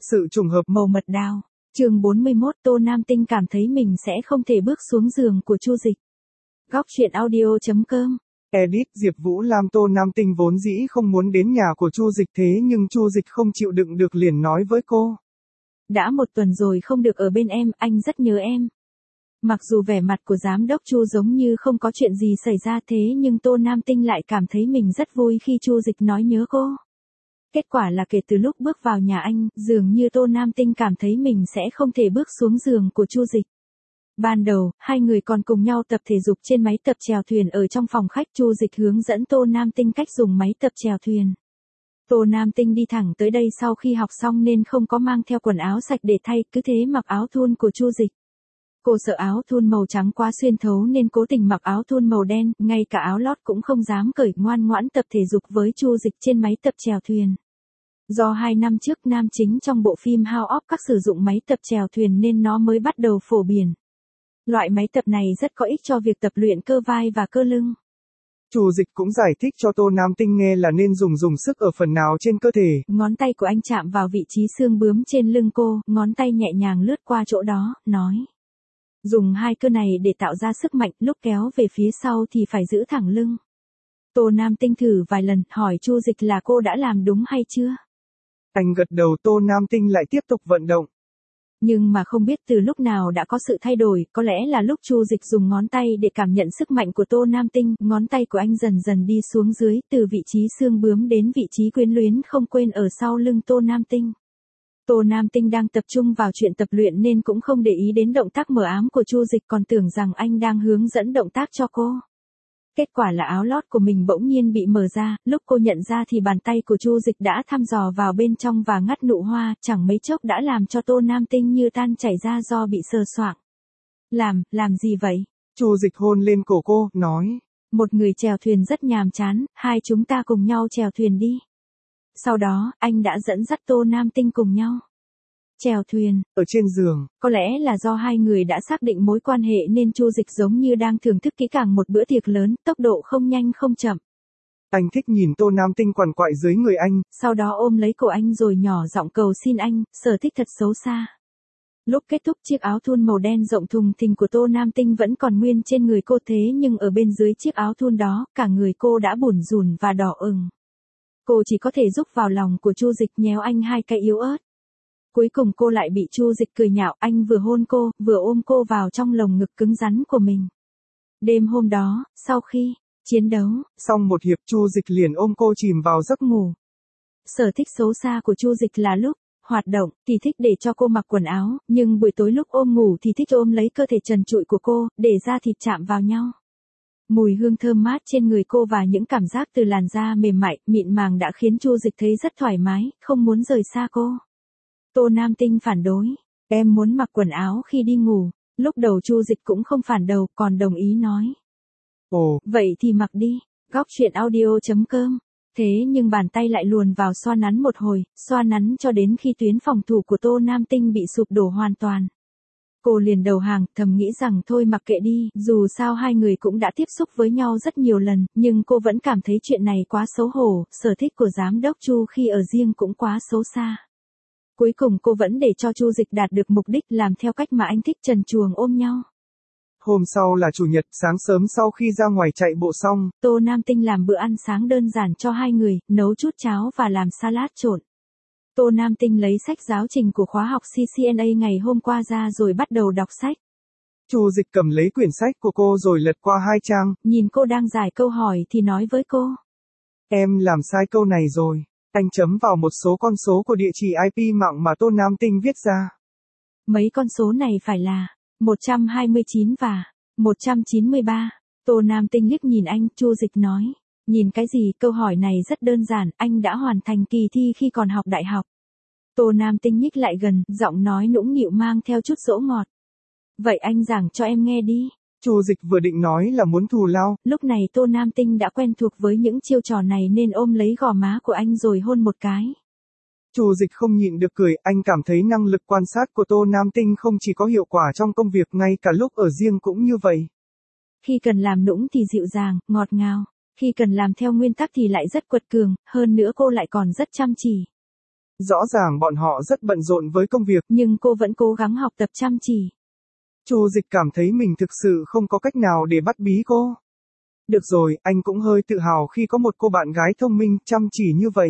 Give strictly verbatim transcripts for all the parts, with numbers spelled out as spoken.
Sự trùng hợp. Màu mật đào. Chương bốn mươi mốt, Tô Nam Tinh cảm thấy mình sẽ không thể bước xuống giường của Chu Dịch. Góc truyện audio chấm com. Edit. Diệp Vũ Lam. Tô Nam Tinh vốn dĩ không muốn đến nhà của Chu Dịch, thế nhưng Chu Dịch không chịu đựng được liền nói với cô. Đã một tuần rồi không được ở bên em, anh rất nhớ em. Mặc dù vẻ mặt của giám đốc Chu giống như không có chuyện gì xảy ra thế nhưng Tô Nam Tinh lại cảm thấy mình rất vui khi Chu Dịch nói nhớ cô. Kết quả là kể từ lúc bước vào nhà anh, dường như Tô Nam Tinh cảm thấy mình sẽ không thể bước xuống giường của Chu Dịch. Ban đầu, hai người còn cùng nhau tập thể dục trên máy tập chèo thuyền ở trong phòng khách. Chu Dịch hướng dẫn Tô Nam Tinh cách dùng máy tập chèo thuyền. Tô Nam Tinh đi thẳng tới đây sau khi học xong nên không có mang theo quần áo sạch để thay, cứ thế mặc áo thun của Chu Dịch. Cô sợ áo thun màu trắng quá xuyên thấu nên cố tình mặc áo thun màu đen, ngay cả áo lót cũng không dám cởi, ngoan ngoãn tập thể dục với Chu Dịch trên máy tập chèo thuyền. Do hai năm trước nam chính trong bộ phim House of Cards sử dụng máy tập chèo thuyền nên nó mới bắt đầu phổ biến. Loại máy tập này rất có ích cho việc tập luyện cơ vai và cơ lưng. Chu Dịch cũng giải thích cho Tô Nam Tinh nghe là nên dùng dùng sức ở phần nào trên cơ thể. Ngón tay của anh chạm vào vị trí xương bướm trên lưng cô, ngón tay nhẹ nhàng lướt qua chỗ đó, nói. Dùng hai cơ này để tạo ra sức mạnh, lúc kéo về phía sau thì phải giữ thẳng lưng. Tô Nam Tinh thử vài lần, hỏi Chu Dịch là cô đã làm đúng hay chưa? Anh gật đầu. Tô Nam Tinh lại tiếp tục vận động. Nhưng mà không biết từ lúc nào đã có sự thay đổi, có lẽ là lúc Chu Dịch dùng ngón tay để cảm nhận sức mạnh của Tô Nam Tinh, ngón tay của anh dần dần đi xuống dưới, từ vị trí xương bướm đến vị trí quyến luyến không quên ở sau lưng Tô Nam Tinh. Tô Nam Tinh đang tập trung vào chuyện tập luyện nên cũng không để ý đến động tác mở ám của Chu Dịch, còn tưởng rằng anh đang hướng dẫn động tác cho cô. Kết quả là áo lót của mình bỗng nhiên bị mở ra, lúc cô nhận ra thì bàn tay của Chu Dịch đã thăm dò vào bên trong và ngắt nụ hoa, chẳng mấy chốc đã làm cho Tô Nam Tinh như tan chảy ra do bị sờ soạng. Làm, làm gì vậy? Chu Dịch hôn lên cổ cô, nói. Một người chèo thuyền rất nhàm chán, hai chúng ta cùng nhau chèo thuyền đi. Sau đó, anh đã dẫn dắt Tô Nam Tinh cùng nhau chèo thuyền. Ở trên giường. Có lẽ là do hai người đã xác định mối quan hệ nên Chu Dịch giống như đang thưởng thức kỹ càng một bữa tiệc lớn, tốc độ không nhanh không chậm. Anh thích nhìn Tô Nam Tinh quằn quại dưới người anh. Sau đó ôm lấy cổ anh rồi nhỏ giọng cầu xin anh, sở thích thật xấu xa. Lúc kết thúc, chiếc áo thun màu đen rộng thùng thình của Tô Nam Tinh vẫn còn nguyên trên người cô, thế nhưng ở bên dưới chiếc áo thun đó, cả người cô đã bủn rủn và đỏ ửng. Cô chỉ có thể rúc vào lòng của Chu Dịch nhéo anh hai cái yếu ớt. Cuối cùng cô lại bị Chu Dịch cười nhạo, anh vừa hôn cô, vừa ôm cô vào trong lồng ngực cứng rắn của mình. Đêm hôm đó, sau khi chiến đấu xong một hiệp, Chu Dịch liền ôm cô chìm vào giấc ngủ. Sở thích xấu xa của Chu Dịch là lúc hoạt động thì thích để cho cô mặc quần áo, nhưng buổi tối lúc ôm ngủ thì thích ôm lấy cơ thể trần trụi của cô, để da thịt chạm vào nhau. Mùi hương thơm mát trên người cô và những cảm giác từ làn da mềm mại, mịn màng đã khiến Chu Dịch thấy rất thoải mái, không muốn rời xa cô. Tô Nam Tinh phản đối, em muốn mặc quần áo khi đi ngủ. Lúc đầu Chu Dịch cũng không phản đầu, còn đồng ý nói. Ồ, vậy thì mặc đi. Góc truyện audio chấm com. Thế nhưng bàn tay lại luồn vào xoa nắn một hồi, xoa nắn cho đến khi tuyến phòng thủ của Tô Nam Tinh bị sụp đổ hoàn toàn. Cô liền đầu hàng, thầm nghĩ rằng thôi mặc kệ đi, dù sao hai người cũng đã tiếp xúc với nhau rất nhiều lần, nhưng cô vẫn cảm thấy chuyện này quá xấu hổ, sở thích của giám đốc Chu khi ở riêng cũng quá xấu xa. Cuối cùng cô vẫn để cho Chu Dịch đạt được mục đích, làm theo cách mà anh thích, trần truồng ôm nhau. Hôm sau là chủ nhật, sáng sớm sau khi ra ngoài chạy bộ xong, Tô Nam Tinh làm bữa ăn sáng đơn giản cho hai người, nấu chút cháo và làm salad trộn. Tô Nam Tinh lấy sách giáo trình của khóa học xê xê en a ngày hôm qua ra rồi bắt đầu đọc sách. Chu Dịch cầm lấy quyển sách của cô rồi lật qua hai trang. Nhìn cô đang giải câu hỏi thì nói với cô. Em làm sai câu này rồi. Anh chấm vào một số con số của địa chỉ i pê mạng mà Tô Nam Tinh viết ra. Mấy con số này phải là một trăm hai mươi chín và một trăm chín mươi ba. Tô Nam Tinh liếc nhìn anh, Chu Dịch nói. Nhìn cái gì, câu hỏi này rất đơn giản, anh đã hoàn thành kỳ thi khi còn học đại học. Tô Nam Tinh nhích lại gần, giọng nói nũng nịu mang theo chút dỗ ngọt. Vậy anh giảng cho em nghe đi. Chu Dịch vừa định nói là muốn thù lao. Lúc này Tô Nam Tinh đã quen thuộc với những chiêu trò này nên ôm lấy gò má của anh rồi hôn một cái. Chu Dịch không nhịn được cười, anh cảm thấy năng lực quan sát của Tô Nam Tinh không chỉ có hiệu quả trong công việc, ngay cả lúc ở riêng cũng như vậy. Khi cần làm nũng thì dịu dàng, ngọt ngào. Khi cần làm theo nguyên tắc thì lại rất quật cường, hơn nữa cô lại còn rất chăm chỉ. Rõ ràng bọn họ rất bận rộn với công việc. Nhưng cô vẫn cố gắng học tập chăm chỉ. Chu Dịch cảm thấy mình thực sự không có cách nào để bắt bí cô. Được rồi, anh cũng hơi tự hào khi có một cô bạn gái thông minh, chăm chỉ như vậy.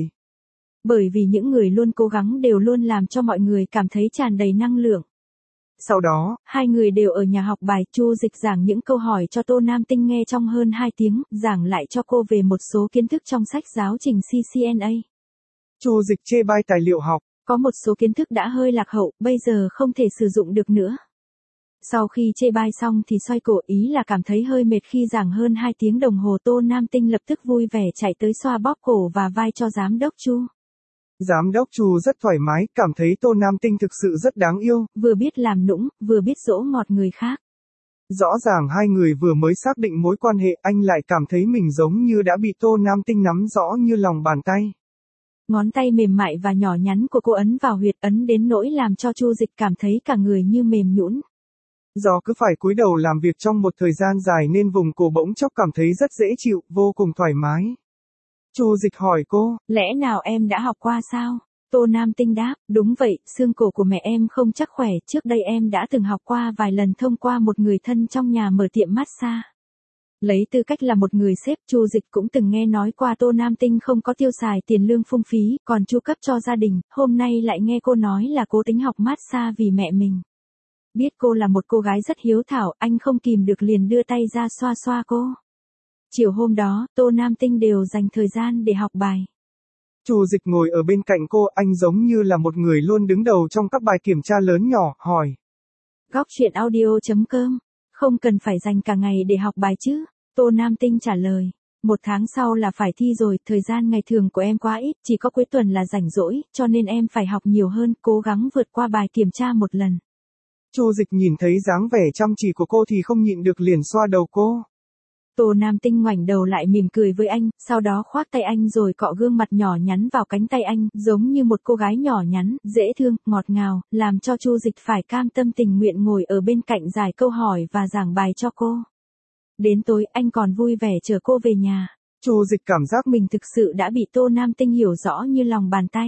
Bởi vì những người luôn cố gắng đều luôn làm cho mọi người cảm thấy tràn đầy năng lượng. Sau đó, hai người đều ở nhà học bài, Chu Dịch giảng những câu hỏi cho Tô Nam Tinh nghe trong hơn hai tiếng, giảng lại cho cô về một số kiến thức trong sách giáo trình C C N A. Chu Dịch chê bai tài liệu học. Có một số kiến thức đã hơi lạc hậu, bây giờ không thể sử dụng được nữa. Sau khi chê bai xong thì xoay cổ, ý là cảm thấy hơi mệt khi giảng hơn hai tiếng đồng hồ. Tô Nam Tinh lập tức vui vẻ chạy tới xoa bóp cổ và vai cho giám đốc Chu. Giám đốc Chu rất thoải mái, cảm thấy Tô Nam Tinh thực sự rất đáng yêu. Vừa biết làm nũng, vừa biết dỗ ngọt người khác. Rõ ràng hai người vừa mới xác định mối quan hệ, anh lại cảm thấy mình giống như đã bị Tô Nam Tinh nắm rõ như lòng bàn tay. Ngón tay mềm mại và nhỏ nhắn của cô ấn vào huyệt ấn đến nỗi làm cho Chu Dịch cảm thấy cả người như mềm nhũn. Do cứ phải cúi đầu làm việc trong một thời gian dài nên vùng cổ bỗng chốc cảm thấy rất dễ chịu, vô cùng thoải mái. Chu Dịch hỏi cô, lẽ nào em đã học qua sao? Tô Nam Tinh đáp, đúng vậy, xương cổ của mẹ em không chắc khỏe, trước đây em đã từng học qua vài lần thông qua một người thân trong nhà mở tiệm massage. Lấy tư cách là một người sếp, Chu Dịch cũng từng nghe nói qua Tô Nam Tinh không có tiêu xài tiền lương phung phí, còn chu cấp cho gia đình, hôm nay lại nghe cô nói là cố tính học massage vì mẹ mình. Biết cô là một cô gái rất hiếu thảo, anh không kìm được liền đưa tay ra xoa xoa cô. Chiều hôm đó, Tô Nam Tinh đều dành thời gian để học bài. Chu Dịch ngồi ở bên cạnh cô, anh giống như là một người luôn đứng đầu trong các bài kiểm tra lớn nhỏ, hỏi. Góc truyện audio chấm com, không cần phải dành cả ngày để học bài chứ? Tô Nam Tinh trả lời. Một tháng sau là phải thi rồi, thời gian ngày thường của em quá ít, chỉ có cuối tuần là rảnh rỗi, cho nên em phải học nhiều hơn, cố gắng vượt qua bài kiểm tra một lần. Chu Dịch nhìn thấy dáng vẻ chăm chỉ của cô thì không nhịn được liền xoa đầu cô. Tô Nam Tinh ngoảnh đầu lại mỉm cười với anh, sau đó khoác tay anh rồi cọ gương mặt nhỏ nhắn vào cánh tay anh, giống như một cô gái nhỏ nhắn, dễ thương, ngọt ngào, làm cho Chu Dịch phải cam tâm tình nguyện ngồi ở bên cạnh giải câu hỏi và giảng bài cho cô. Đến tối, anh còn vui vẻ chở cô về nhà. Chu Dịch cảm giác mình thực sự đã bị Tô Nam Tinh hiểu rõ như lòng bàn tay.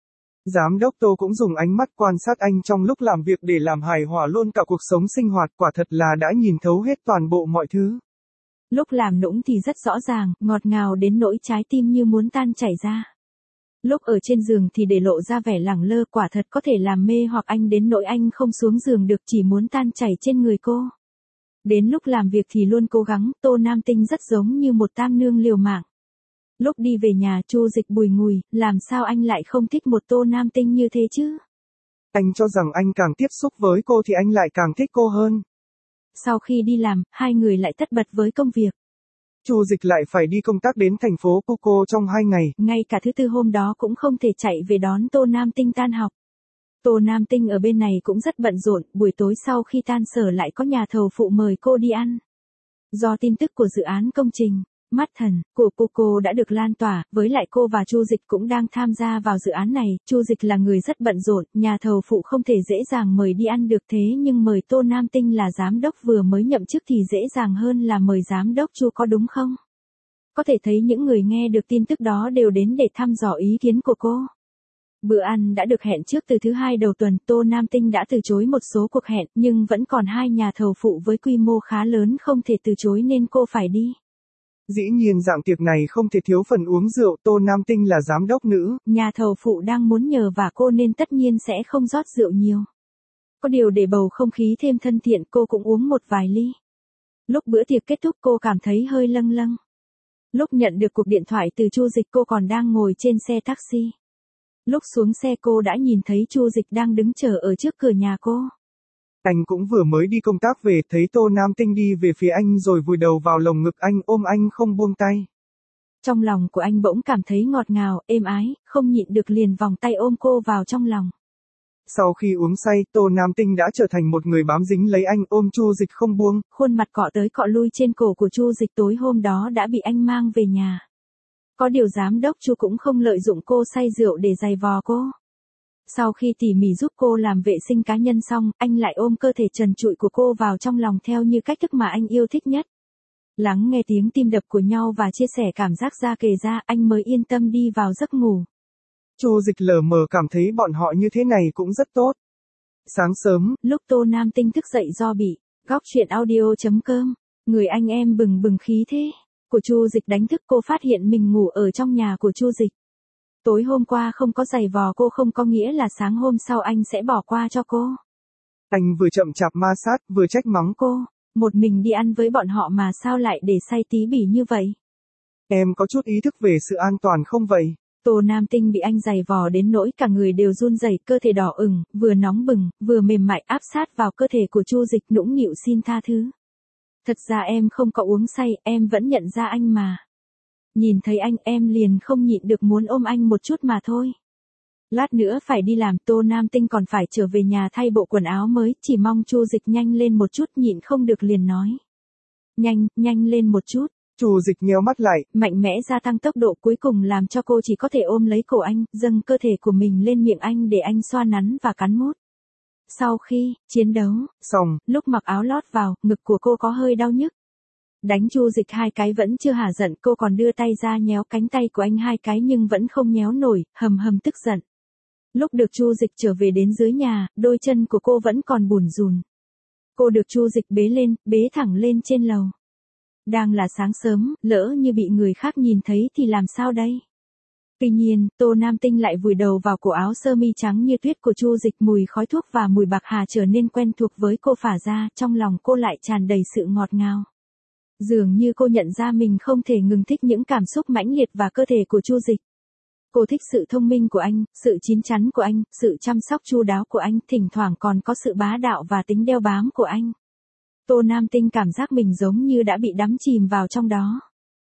Giám đốc Tô cũng dùng ánh mắt quan sát anh trong lúc làm việc để làm hài hòa luôn cả cuộc sống sinh hoạt, quả thật là đã nhìn thấu hết toàn bộ mọi thứ. Lúc làm nũng thì rất rõ ràng, ngọt ngào đến nỗi trái tim như muốn tan chảy ra. Lúc ở trên giường thì để lộ ra vẻ lẳng lơ, quả thật có thể làm mê hoặc anh đến nỗi anh không xuống giường được, chỉ muốn tan chảy trên người cô. Đến lúc làm việc thì luôn cố gắng, Tô Nam Tinh rất giống như một tam nương liều mạng. Lúc đi về nhà, Chu Dịch bùi ngùi, làm sao anh lại không thích một Tô Nam Tinh như thế chứ? Anh cho rằng anh càng tiếp xúc với cô thì anh lại càng thích cô hơn. Sau khi đi làm, hai người lại tất bật với công việc. Chu Dịch lại phải đi công tác đến thành phố Puco trong hai ngày. Ngay cả thứ tư hôm đó cũng không thể chạy về đón Tô Nam Tinh tan học. Tô Nam Tinh ở bên này cũng rất bận rộn, buổi tối sau khi tan sở lại có nhà thầu phụ mời cô đi ăn. Do tin tức của dự án công trình Mắt Thần của Puco đã được lan tỏa, với lại cô và Chu Dịch cũng đang tham gia vào dự án này. Chu Dịch là người rất bận rộn, nhà thầu phụ không thể dễ dàng mời đi ăn được, thế nhưng mời Tô Nam Tinh là giám đốc vừa mới nhậm chức thì dễ dàng hơn là mời giám đốc Chu, có đúng không? Có thể thấy những người nghe được tin tức đó đều đến để thăm dò ý kiến của cô. Bữa ăn đã được hẹn trước từ thứ hai đầu tuần, Tô Nam Tinh đã từ chối một số cuộc hẹn, nhưng vẫn còn hai nhà thầu phụ với quy mô khá lớn không thể từ chối nên cô phải đi. Dĩ nhiên dạng tiệc này không thể thiếu phần uống rượu, Tô Nam Tinh là giám đốc nữ. Nhà thầu phụ đang muốn nhờ vả cô nên tất nhiên sẽ không rót rượu nhiều. Có điều để bầu không khí thêm thân thiện, cô cũng uống một vài ly. Lúc bữa tiệc kết thúc cô cảm thấy hơi lâng lâng. Lúc nhận được cuộc điện thoại từ Chu Dịch cô còn đang ngồi trên xe taxi. Lúc xuống xe cô đã nhìn thấy Chu Dịch đang đứng chờ ở trước cửa nhà cô. Anh cũng vừa mới đi công tác về, thấy Tô Nam Tinh đi về phía anh rồi vùi đầu vào lồng ngực anh, ôm anh không buông tay. Trong lòng của anh bỗng cảm thấy ngọt ngào, êm ái, không nhịn được liền vòng tay ôm cô vào trong lòng. Sau khi uống say, Tô Nam Tinh đã trở thành một người bám dính lấy anh, ôm Chu Dịch không buông. Khuôn mặt cọ tới cọ lui trên cổ của Chu Dịch tối hôm đó đã bị anh mang về nhà. Có điều giám đốc Chu cũng không lợi dụng cô say rượu để giày vò cô. Sau khi tỉ mỉ giúp cô làm vệ sinh cá nhân xong, anh lại ôm cơ thể trần trụi của cô vào trong lòng theo như cách thức mà anh yêu thích nhất. Lắng nghe tiếng tim đập của nhau và chia sẻ cảm giác da kề da, anh mới yên tâm đi vào giấc ngủ. Chu Dịch lờ mờ cảm thấy bọn họ như thế này cũng rất tốt. Sáng sớm, lúc Tô Nam Tinh thức dậy do bị góc chuyện audio chấm com, người anh em bừng bừng khí thế của Chu Dịch đánh thức cô, phát hiện mình ngủ ở trong nhà của Chu Dịch. Tối hôm qua không có giày vò cô không có nghĩa là sáng hôm sau anh sẽ bỏ qua cho cô. Anh vừa chậm chạp ma sát, vừa trách mắng cô, một mình đi ăn với bọn họ mà sao lại để say tí bỉ như vậy? Em có chút ý thức về sự an toàn không vậy? Tô Nam Tinh bị anh giày vò đến nỗi cả người đều run rẩy, cơ thể đỏ ửng, vừa nóng bừng, vừa mềm mại áp sát vào cơ thể của Chu Dịch, nũng nịu xin tha thứ. Thật ra em không có uống say, em vẫn nhận ra anh mà. Nhìn thấy anh em liền không nhịn được muốn ôm anh một chút mà thôi. Lát nữa phải đi làm, Tô Nam Tinh còn phải trở về nhà thay bộ quần áo mới, chỉ mong Chu Dịch nhanh lên một chút, nhịn không được liền nói. Nhanh, nhanh lên một chút. Chu Dịch nheo mắt lại, mạnh mẽ gia tăng tốc độ, cuối cùng làm cho cô chỉ có thể ôm lấy cổ anh, dâng cơ thể của mình lên miệng anh để anh xoa nắn và cắn mút. Sau khi chiến đấu xong, lúc mặc áo lót vào, ngực của cô có hơi đau nhức. Đánh Chu Dịch hai cái vẫn chưa hả giận, cô còn đưa tay ra nhéo cánh tay của anh hai cái nhưng vẫn không nhéo nổi, hầm hầm tức giận. Lúc được Chu Dịch trở về đến dưới nhà, đôi chân của cô vẫn còn bủn rùn. Cô được Chu Dịch bế lên, bế thẳng lên trên lầu. Đang là sáng sớm, lỡ như bị người khác nhìn thấy thì làm sao đây? Tuy nhiên, Tô Nam Tinh lại vùi đầu vào cổ áo sơ mi trắng như tuyết của Chu Dịch, mùi khói thuốc và mùi bạc hà trở nên quen thuộc với cô phả ra, trong lòng cô lại tràn đầy sự ngọt ngào. Dường như cô nhận ra mình không thể ngừng thích những cảm xúc mãnh liệt và cơ thể của Chu Dịch. Cô thích sự thông minh của anh, sự chín chắn của anh, sự chăm sóc chu đáo của anh, thỉnh thoảng còn có sự bá đạo và tính đeo bám của anh. Tô Nam Tinh cảm giác mình giống như đã bị đắm chìm vào trong đó.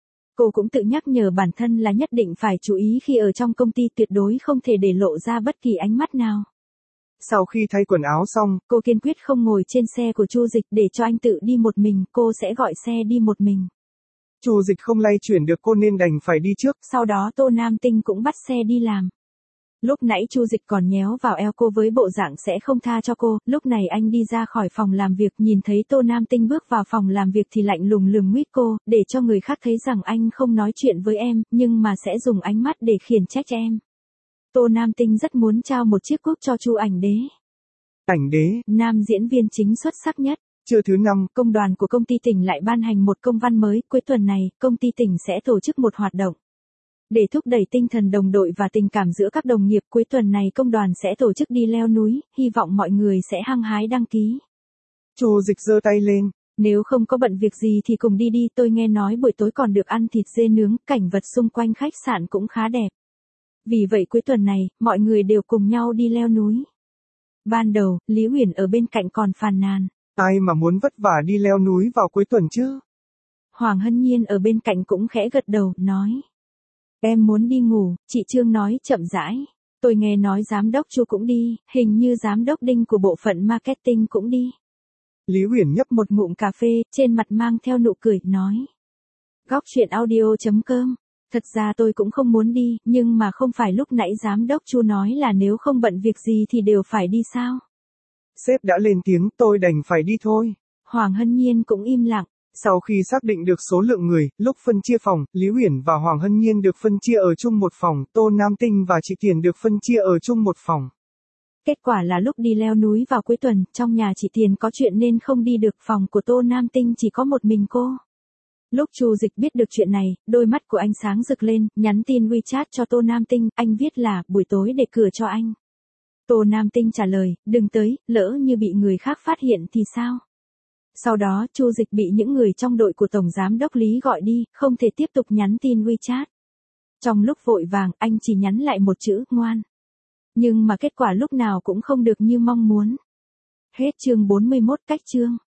Cô cũng tự nhắc nhở bản thân là nhất định phải chú ý khi ở trong công ty, tuyệt đối không thể để lộ ra bất kỳ ánh mắt nào. Sau khi thay quần áo xong, cô kiên quyết không ngồi trên xe của Chu Dịch để cho anh tự đi một mình, cô sẽ gọi xe đi một mình. Chu Dịch không lay chuyển được cô nên đành phải đi trước. Sau đó Tô Nam Tinh cũng bắt xe đi làm. Lúc nãy Chu Dịch còn nhéo vào eo cô với bộ dạng sẽ không tha cho cô, lúc này anh đi ra khỏi phòng làm việc, nhìn thấy Tô Nam Tinh bước vào phòng làm việc thì lạnh lùng lườm nguyết cô, để cho người khác thấy rằng anh không nói chuyện với em, nhưng mà sẽ dùng ánh mắt để khiển trách em. Tô Nam Tinh rất muốn trao một chiếc cúp cho Chu Ảnh Đế. Ảnh Đế, nam diễn viên chính xuất sắc nhất. Trưa thứ năm, công đoàn của công ty tỉnh lại ban hành một công văn mới, cuối tuần này, công ty tỉnh sẽ tổ chức một hoạt động. Để thúc đẩy tinh thần đồng đội và tình cảm giữa các đồng nghiệp, cuối tuần này công đoàn sẽ tổ chức đi leo núi, hy vọng mọi người sẽ hăng hái đăng ký. Chu Dịch giơ tay lên. Nếu không có bận việc gì thì cùng đi đi, tôi nghe nói buổi tối còn được ăn thịt dê nướng, cảnh vật xung quanh khách sạn cũng khá đẹp. Vì vậy cuối tuần này, mọi người đều cùng nhau đi leo núi. Ban đầu, Lý Uyển ở bên cạnh còn phàn nàn. Ai mà muốn vất vả đi leo núi vào cuối tuần chứ? Hoàng Hân Nhiên ở bên cạnh cũng khẽ gật đầu, nói. Em muốn đi ngủ, chị Trương nói chậm rãi. Tôi nghe nói giám đốc Chu cũng đi, hình như giám đốc Đinh của bộ phận marketing cũng đi. Lý Uyển nhấp một ngụm cà phê, trên mặt mang theo nụ cười, nói. Góc chuyện audio chấm com. Thật ra tôi cũng không muốn đi, nhưng mà không phải lúc nãy giám đốc Chu nói là nếu không bận việc gì thì đều phải đi sao? Sếp đã lên tiếng, tôi đành phải đi thôi. Hoàng Hân Nhiên cũng im lặng. Sau khi xác định được số lượng người, lúc phân chia phòng, Lý Uyển và Hoàng Hân Nhiên được phân chia ở chung một phòng, Tô Nam Tinh và chị Tiền được phân chia ở chung một phòng. Kết quả là lúc đi leo núi vào cuối tuần, trong nhà chị Tiền có chuyện nên không đi được, phòng của Tô Nam Tinh chỉ có một mình cô. Lúc Chu Dịch biết được chuyện này, đôi mắt của anh sáng rực lên, nhắn tin WeChat cho Tô Nam Tinh, anh viết là, buổi tối để cửa cho anh. Tô Nam Tinh trả lời, đừng tới, lỡ như bị người khác phát hiện thì sao? Sau đó, Chu Dịch bị những người trong đội của Tổng Giám đốc Lý gọi đi, không thể tiếp tục nhắn tin WeChat. Trong lúc vội vàng, anh chỉ nhắn lại một chữ, ngoan. Nhưng mà kết quả lúc nào cũng không được như mong muốn. Hết chương bốn mươi mốt, cách chương.